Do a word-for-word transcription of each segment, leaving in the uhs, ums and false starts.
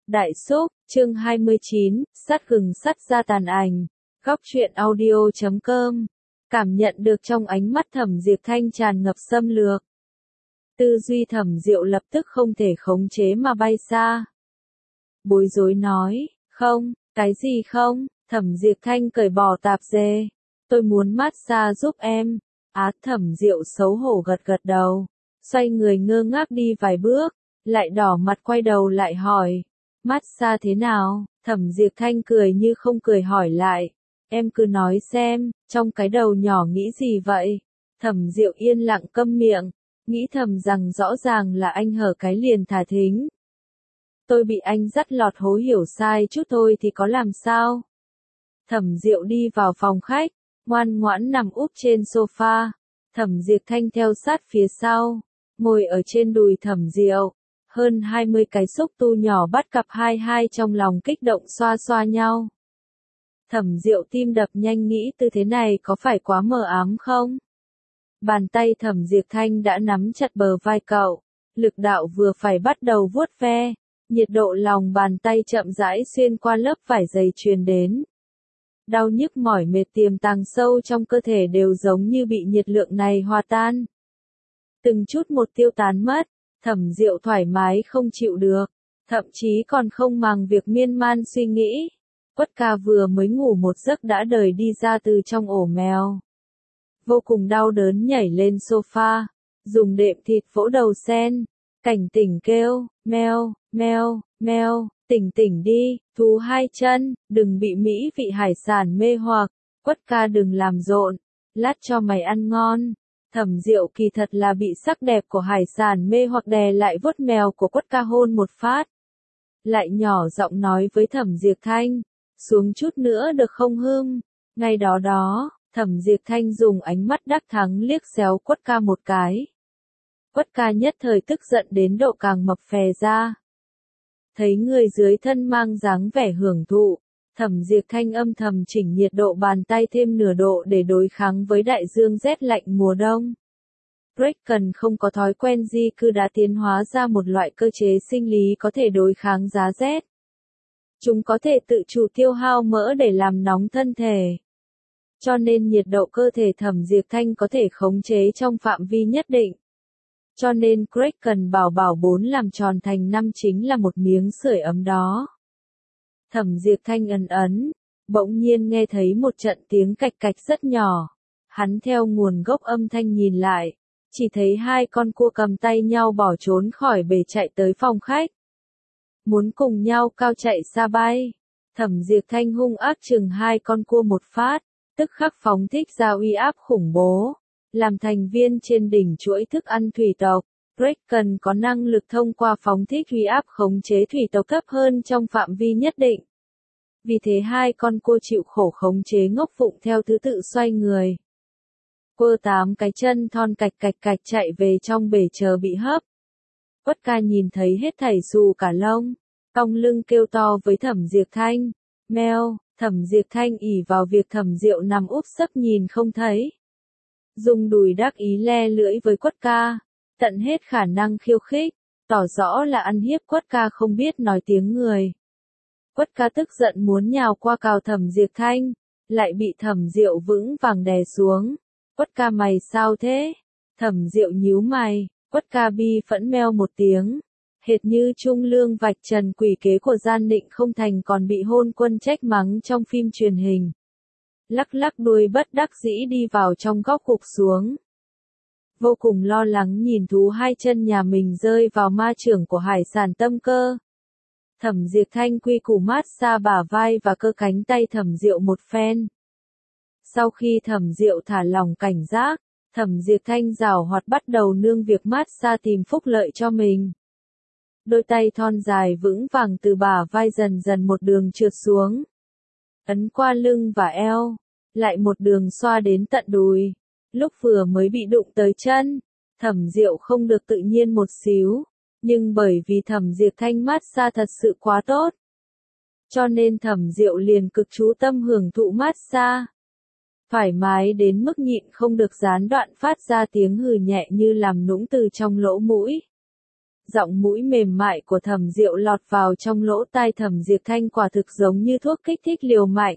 Đại Xúc, chương hai mươi chín, sắt gừng sắt ra tàn ảnh. Góc truyện audio chấm com. Cảm nhận được trong ánh mắt Thẩm Diệp Thanh tràn ngập xâm lược. Tư duy Thẩm Diệu lập tức không thể khống chế mà bay xa. Bối rối nói, không, cái gì không? Thẩm Diệp Thanh cởi bỏ tạp dề. Tôi muốn massage giúp em. Á Thẩm Diệu xấu hổ gật gật đầu. Xoay người ngơ ngác đi vài bước. Lại đỏ mặt quay đầu lại hỏi. Massage thế nào? Thẩm Diệp Thanh cười như không cười hỏi lại. Em cứ nói xem, trong cái đầu nhỏ nghĩ gì vậy? Thẩm Diệu yên lặng câm miệng. Nghĩ thầm rằng rõ ràng là anh hở cái liền thả thính. Tôi bị anh dắt lọt hố hiểu sai chút thôi thì có làm sao? Thẩm Diệu đi vào phòng khách, ngoan ngoãn nằm úp trên sofa. Thẩm Diệp Thanh theo sát phía sau, ngồi ở trên đùi Thẩm Diệu. Hơn hai mươi cái xúc tu nhỏ bắt cặp hai hai trong lòng kích động xoa xoa nhau. Thẩm Diệu tim đập nhanh nghĩ tư thế này có phải quá mờ ám không? Bàn tay Thẩm Diệp Thanh đã nắm chặt bờ vai cậu, lực đạo vừa phải bắt đầu vuốt ve, nhiệt độ lòng bàn tay chậm rãi xuyên qua lớp vải dày truyền đến. Đau nhức mỏi mệt tiềm tàng sâu trong cơ thể đều giống như bị nhiệt lượng này hòa tan. Từng chút một tiêu tán mất. Thẩm Diệu thoải mái không chịu được, thậm chí còn không màng việc miên man suy nghĩ. Quất ca vừa mới ngủ một giấc đã đời đi ra từ trong ổ mèo. Vô cùng đau đớn nhảy lên sofa, dùng đệm thịt vỗ đầu sen, cảnh tỉnh kêu, meo, meo, meo, tỉnh tỉnh đi, thú hai chân, đừng bị mỹ vị hải sản mê hoặc, Quất ca đừng làm rộn, lát cho mày ăn ngon. Thẩm Diệu kỳ thật là bị sắc đẹp của hải sản mê hoặc đè lại vuốt mèo của Quất ca hôn một phát. Lại nhỏ giọng nói với Thẩm Diệp Thanh, xuống chút nữa được không hưng? Ngay đó đó, Thẩm Diệp Thanh dùng ánh mắt đắc thắng liếc xéo Quất ca một cái. Quất ca nhất thời tức giận đến độ càng mập phè ra. Thấy người dưới thân mang dáng vẻ hưởng thụ, Thẩm Diệp Thanh âm thầm chỉnh nhiệt độ bàn tay thêm nửa độ để đối kháng với đại dương rét lạnh mùa đông. Kraken không có thói quen di cư đã tiến hóa ra một loại cơ chế sinh lý có thể đối kháng giá rét. Chúng có thể tự chủ tiêu hao mỡ để làm nóng thân thể. Cho nên nhiệt độ cơ thể Thẩm Diệp Thanh có thể khống chế trong phạm vi nhất định. Cho nên Kraken bảo bảo bốn làm tròn thành năm chính là một miếng sưởi ấm đó. Thẩm Diệp Thanh ấn ấn, bỗng nhiên nghe thấy một trận tiếng cạch cạch rất nhỏ. Hắn theo nguồn gốc âm thanh nhìn lại, chỉ thấy hai con cua cầm tay nhau bỏ trốn khỏi bể chạy tới phòng khách. Muốn cùng nhau cao chạy xa bay. Thẩm Diệp Thanh hung ác chừng hai con cua một phát, tức khắc phóng thích ra uy áp khủng bố. Làm thành viên trên đỉnh chuỗi thức ăn thủy tộc, Kraken có năng lực thông qua phóng thích uy áp khống chế thủy tộc thấp hơn trong phạm vi nhất định. Vì thế hai con cua chịu khổ khống chế ngốc phụng theo thứ tự xoay người. Cua tám cái chân thon cạch cạch cạch chạy về trong bể chờ bị hấp. Quất ca nhìn thấy hết thảy xù cả lông, cong lưng kêu to với Thẩm Diệp Thanh, meo. Thẩm Diệp Thanh ỉ vào việc Thẩm Diệu nằm úp sấp nhìn không thấy. Dùng đùi đắc ý le lưỡi với Quất ca, tận hết khả năng khiêu khích, tỏ rõ là ăn hiếp Quất ca không biết nói tiếng người. Quất ca tức giận muốn nhào qua cào Thẩm Diệp Thanh, lại bị Thẩm Diệu vững vàng đè xuống. Quất ca mày sao thế? Thẩm Diệu nhíu mày, Quất ca bi phẫn meo một tiếng. Hệt như Trung Lương vạch trần quỷ kế của Gian Định không thành còn bị hôn quân trách mắng trong phim truyền hình. Lắc lắc đuôi bất đắc dĩ đi vào trong góc gục xuống. Vô cùng lo lắng nhìn thú hai chân nhà mình rơi vào ma chưởng của hải sản tâm cơ. Thẩm Diệp Thanh quy củ mát xa bả vai và cơ cánh tay Thẩm Diệu một phen. Sau khi Thẩm Diệu thả lỏng cảnh giác, Thẩm Diệp Thanh giảo hoạt bắt đầu nương việc mát xa tìm phúc lợi cho mình. Đôi tay thon dài vững vàng từ bả vai dần dần một đường trượt xuống. Ấn qua lưng và eo, lại một đường xoa đến tận đùi. Lúc vừa mới bị đụng tới chân, Thẩm Diệu không được tự nhiên một xíu, nhưng bởi vì Thẩm Diệp Thanh mát xa thật sự quá tốt. Cho nên Thẩm Diệu liền cực chú tâm hưởng thụ mát xa. Thoải mái đến mức nhịn không được gián đoạn phát ra tiếng hừ nhẹ như làm nũng từ trong lỗ mũi. Giọng mũi mềm mại của Thẩm Diệu lọt vào trong lỗ tai Thẩm Diệp Thanh quả thực giống như thuốc kích thích liều mạnh.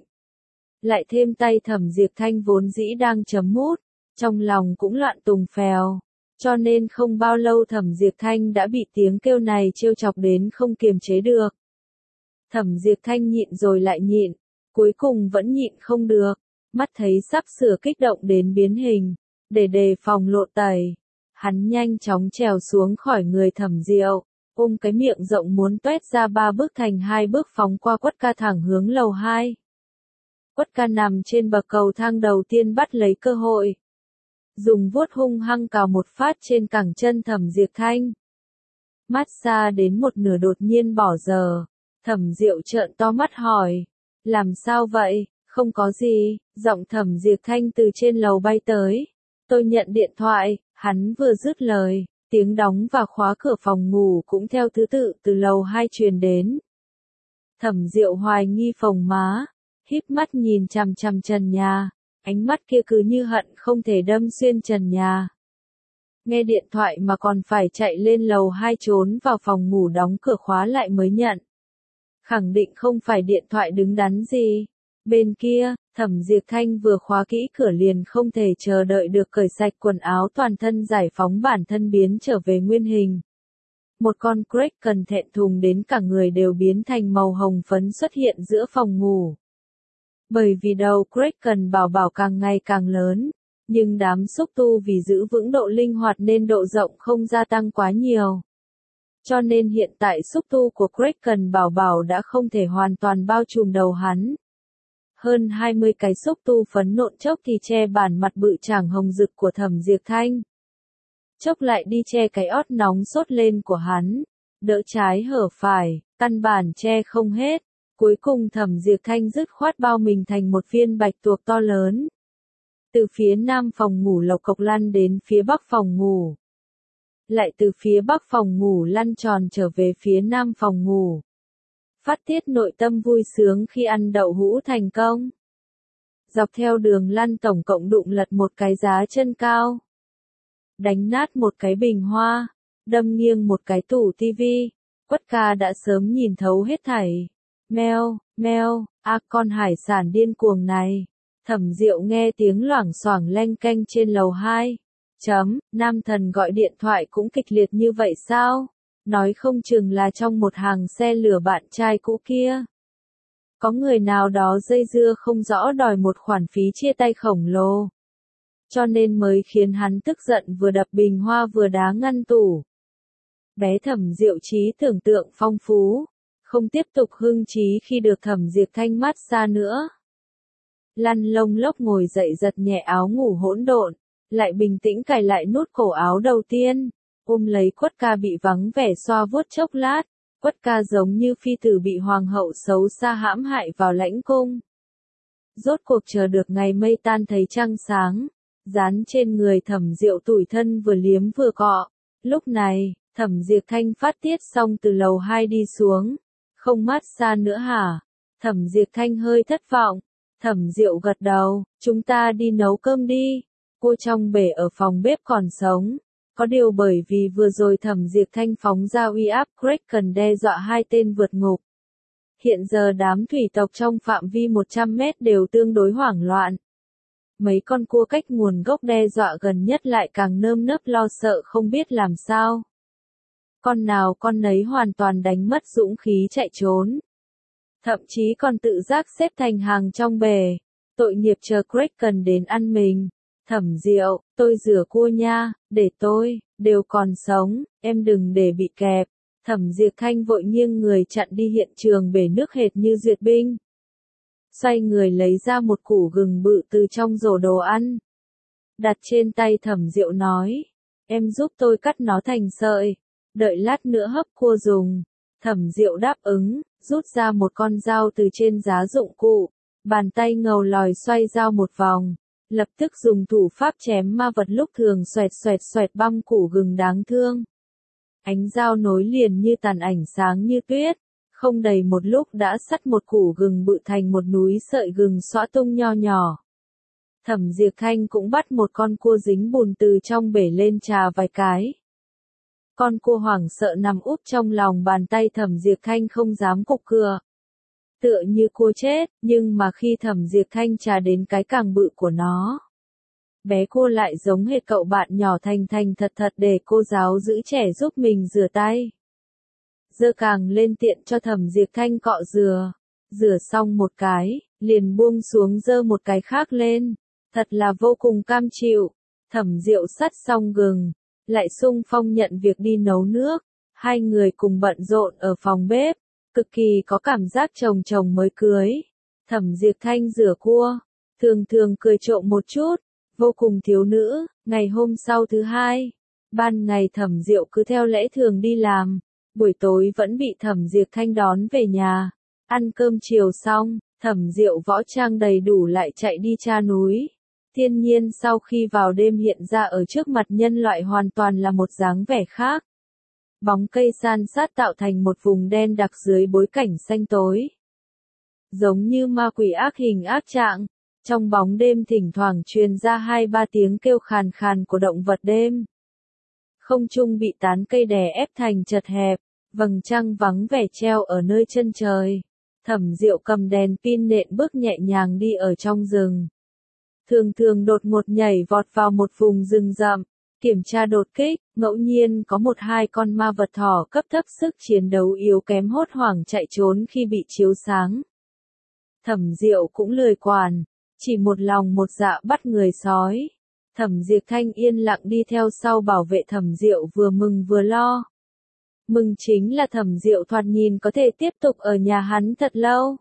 Lại thêm tay Thẩm Diệp Thanh vốn dĩ đang chấm mút, trong lòng cũng loạn tùng phèo. Cho nên không bao lâu Thẩm Diệp Thanh đã bị tiếng kêu này trêu chọc đến không kiềm chế được. Thẩm Diệp Thanh nhịn rồi lại nhịn, cuối cùng vẫn nhịn không được, mắt thấy sắp sửa kích động đến biến hình, để đề phòng lộ tẩy. Hắn nhanh chóng trèo xuống khỏi người Thẩm Diệu, ôm cái miệng rộng muốn tuét ra ba bước thành hai bước phóng qua Quất Ca thẳng hướng lầu hai. Quất Ca nằm trên bậc cầu thang đầu tiên bắt lấy cơ hội, dùng vuốt hung hăng cào một phát trên cẳng chân Thẩm Diệp Thanh. Mát xa đến một nửa đột nhiên bỏ giờ, Thẩm Diệu trợn to mắt hỏi, làm sao vậy? Không có gì, giọng Thẩm Diệp Thanh từ trên lầu bay tới. Tôi nhận điện thoại. Hắn vừa dứt lời, tiếng đóng và khóa cửa phòng ngủ cũng theo thứ tự từ lầu hai truyền đến. Thẩm Diệu hoài nghi phồng má, híp mắt nhìn chằm chằm trần nhà, ánh mắt kia cứ như hận không thể đâm xuyên trần nhà. Nghe điện thoại mà còn phải chạy lên lầu hai trốn vào phòng ngủ đóng cửa khóa lại mới nhận. Khẳng định không phải điện thoại đứng đắn gì. Bên kia, Thẩm Diệp Thanh vừa khóa kỹ cửa liền không thể chờ đợi được cởi sạch quần áo toàn thân giải phóng bản thân biến trở về nguyên hình. Một con Kraken thẹn thùng đến cả người đều biến thành màu hồng phấn xuất hiện giữa phòng ngủ. Bởi vì đầu Kraken bảo bảo càng ngày càng lớn, nhưng đám xúc tu vì giữ vững độ linh hoạt nên độ rộng không gia tăng quá nhiều. Cho nên hiện tại xúc tu của Kraken bảo bảo đã không thể hoàn toàn bao trùm đầu hắn. Hơn hai mươi cái xúc tu phấn nộn chốc thì che bản mặt bự chảng hồng rực của Thẩm Diệp Thanh. Chốc lại đi che cái ót nóng sốt lên của hắn, đỡ trái hở phải, căn bản che không hết. Cuối cùng Thẩm Diệp Thanh dứt khoát bao mình thành một viên bạch tuộc to lớn. Từ phía nam phòng ngủ lộc cộc lăn đến phía bắc phòng ngủ. Lại từ phía bắc phòng ngủ lăn tròn trở về phía nam phòng ngủ. Phát tiết nội tâm vui sướng khi ăn đậu hũ thành công. Dọc theo đường lăn tổng cộng đụng lật một cái giá chân cao. Đánh nát một cái bình hoa, đâm nghiêng một cái tủ tivi. Quất Ca đã sớm nhìn thấu hết thảy. Meo, meo, a con hải sản điên cuồng này. Thẩm Diệu nghe tiếng loảng xoảng leng keng trên lầu hai. Chấm, nam thần gọi điện thoại cũng kịch liệt như vậy sao? Nói không chừng là trong một hàng xe lửa bạn trai cũ kia. Có người nào đó dây dưa không rõ đòi một khoản phí chia tay khổng lồ. Cho nên mới khiến hắn tức giận vừa đập bình hoa vừa đá ngăn tủ. Bé Thẩm Diệu trí tưởng tượng phong phú, không tiếp tục hưng trí khi được Thẩm Diệp Thanh mát xa nữa. Lăn lông lốc ngồi dậy giật nhẹ áo ngủ hỗn độn, lại bình tĩnh cài lại nút cổ áo đầu tiên. Ôm lấy Quất Ca bị vắng vẻ xoa vuốt chốc lát, Quất Ca giống như phi tử bị hoàng hậu xấu xa hãm hại vào lãnh cung. Rốt cuộc chờ được ngày mây tan thấy trăng sáng, dán trên người Thẩm Diệu tủi thân vừa liếm vừa cọ. Lúc này, Thẩm Diệp Thanh phát tiết xong từ lầu hai đi xuống. Không mát xa nữa hả? Thẩm Diệp Thanh hơi thất vọng. Thẩm Diệu gật đầu, chúng ta đi nấu cơm đi. Cô trong bể ở phòng bếp còn sống. Có điều bởi vì vừa rồi Thẩm Diệp Thanh phóng ra uy áp Kraken đe dọa hai tên vượt ngục. Hiện giờ đám thủy tộc trong phạm vi một trăm mét đều tương đối hoảng loạn. Mấy con cua cách nguồn gốc đe dọa gần nhất lại càng nơm nớp lo sợ không biết làm sao. Con nào con nấy hoàn toàn đánh mất dũng khí chạy trốn. Thậm chí còn tự giác xếp thành hàng trong bể. Tội nghiệp chờ Kraken đến ăn mình. Thẩm Diệu, tôi rửa cua nha, để tôi, đều còn sống, em đừng để bị kẹp. Thẩm Diệp Thanh vội nghiêng người chặn đi hiện trường bể nước hệt như duyệt binh. Xoay người lấy ra một củ gừng bự từ trong rổ đồ ăn. Đặt trên tay Thẩm Diệu nói, em giúp tôi cắt nó thành sợi, đợi lát nữa hấp cua dùng. Thẩm Diệu đáp ứng, rút ra một con dao từ trên giá dụng cụ, bàn tay ngầu lòi xoay dao một vòng. Lập tức dùng thủ pháp chém ma vật lúc thường xoẹt xoẹt xoẹt băm củ gừng đáng thương. Ánh dao nối liền như tàn ảnh sáng như tuyết, không đầy một lúc đã sắt một củ gừng bự thành một núi sợi gừng xõa tung nho nhỏ. Thẩm Diệp Thanh cũng bắt một con cua dính bùn từ trong bể lên chà vài cái. Con cua hoảng sợ nằm úp trong lòng bàn tay Thẩm Diệp Thanh không dám cục cựa. Tựa như cua chết, nhưng mà khi Thẩm Diệp Thanh trà đến cái càng bự của nó. Bé cua lại giống hệt cậu bạn nhỏ thành thành thật thật để cô giáo giữ trẻ giúp mình rửa tay. Dơ càng lên tiện cho Thẩm Diệp Thanh cọ rửa. Rửa xong một cái, liền buông xuống dơ một cái khác lên. Thật là vô cùng cam chịu. Thẩm Diệu sắt xong gừng, lại xung phong nhận việc đi nấu nước. Hai người cùng bận rộn ở phòng bếp, cực kỳ có cảm giác chồng chồng mới cưới. Thẩm Diệp Thanh rửa cua, thường thường cười trộm một chút, vô cùng thiếu nữ. Ngày hôm sau thứ hai, ban ngày Thẩm Diệu cứ theo lẽ thường đi làm, buổi tối vẫn bị Thẩm Diệp Thanh đón về nhà. Ăn cơm chiều xong, Thẩm Diệu võ trang đầy đủ lại chạy đi tra núi. Thiên nhiên sau khi vào đêm hiện ra ở trước mặt nhân loại hoàn toàn là một dáng vẻ khác. Bóng cây san sát tạo thành một vùng đen đặc dưới bối cảnh xanh tối. Giống như ma quỷ ác hình ác trạng, trong bóng đêm thỉnh thoảng truyền ra hai ba tiếng kêu khàn khàn của động vật đêm. Không trung bị tán cây đè ép thành chật hẹp, vầng trăng vắng vẻ treo ở nơi chân trời. Thẩm Diệu cầm đèn pin nện bước nhẹ nhàng đi ở trong rừng. Thường thường đột ngột nhảy vọt vào một vùng rừng rậm, kiểm tra đột kích, ngẫu nhiên có một hai con ma vật thỏ cấp thấp sức chiến đấu yếu kém hốt hoảng chạy trốn khi bị chiếu sáng. Thẩm Diệu cũng lười quản, chỉ một lòng một dạ bắt người sói. Thẩm Diệp Thanh yên lặng đi theo sau bảo vệ Thẩm Diệu vừa mừng vừa lo. Mừng chính là Thẩm Diệu thoạt nhìn có thể tiếp tục ở nhà hắn thật lâu.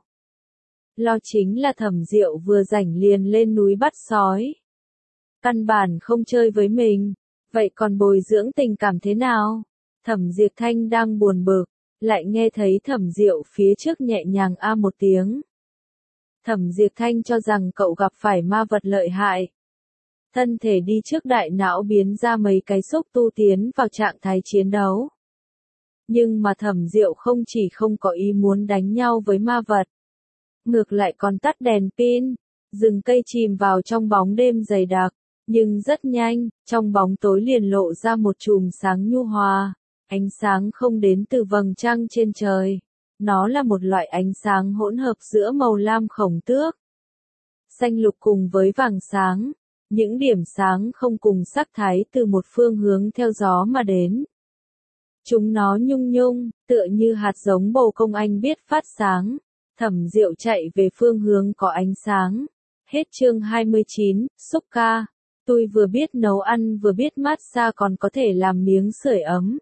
Lo chính là Thẩm Diệu vừa rảnh liền lên núi bắt sói. Căn bản không chơi với mình, vậy còn bồi dưỡng tình cảm thế nào? Thẩm Diệp Thanh đang buồn bực, lại nghe thấy Thẩm Diệu phía trước nhẹ nhàng a một tiếng. Thẩm Diệp Thanh cho rằng cậu gặp phải ma vật lợi hại. Thân thể đi trước đại não biến ra mấy cái xúc tu tiến vào trạng thái chiến đấu. Nhưng mà Thẩm Diệu không chỉ không có ý muốn đánh nhau với ma vật. Ngược lại còn tắt đèn pin, rừng cây chìm vào trong bóng đêm dày đặc, nhưng rất nhanh, trong bóng tối liền lộ ra một chùm sáng nhu hòa, ánh sáng không đến từ vầng trăng trên trời, nó là một loại ánh sáng hỗn hợp giữa màu lam khổng tước, xanh lục cùng với vàng sáng, những điểm sáng không cùng sắc thái từ một phương hướng theo gió mà đến. Chúng nó nhung nhung, tựa như hạt giống bồ công anh biết phát sáng. Thẩm Diệu chạy về phương hướng có ánh sáng. Hết chương hai mươi chín, xúc ca. Tôi vừa biết nấu ăn vừa biết massage còn có thể làm miếng sưởi ấm.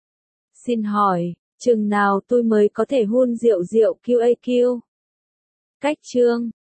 Xin hỏi, chừng nào tôi mới có thể hun rượu rượu quy a quy? Cách chương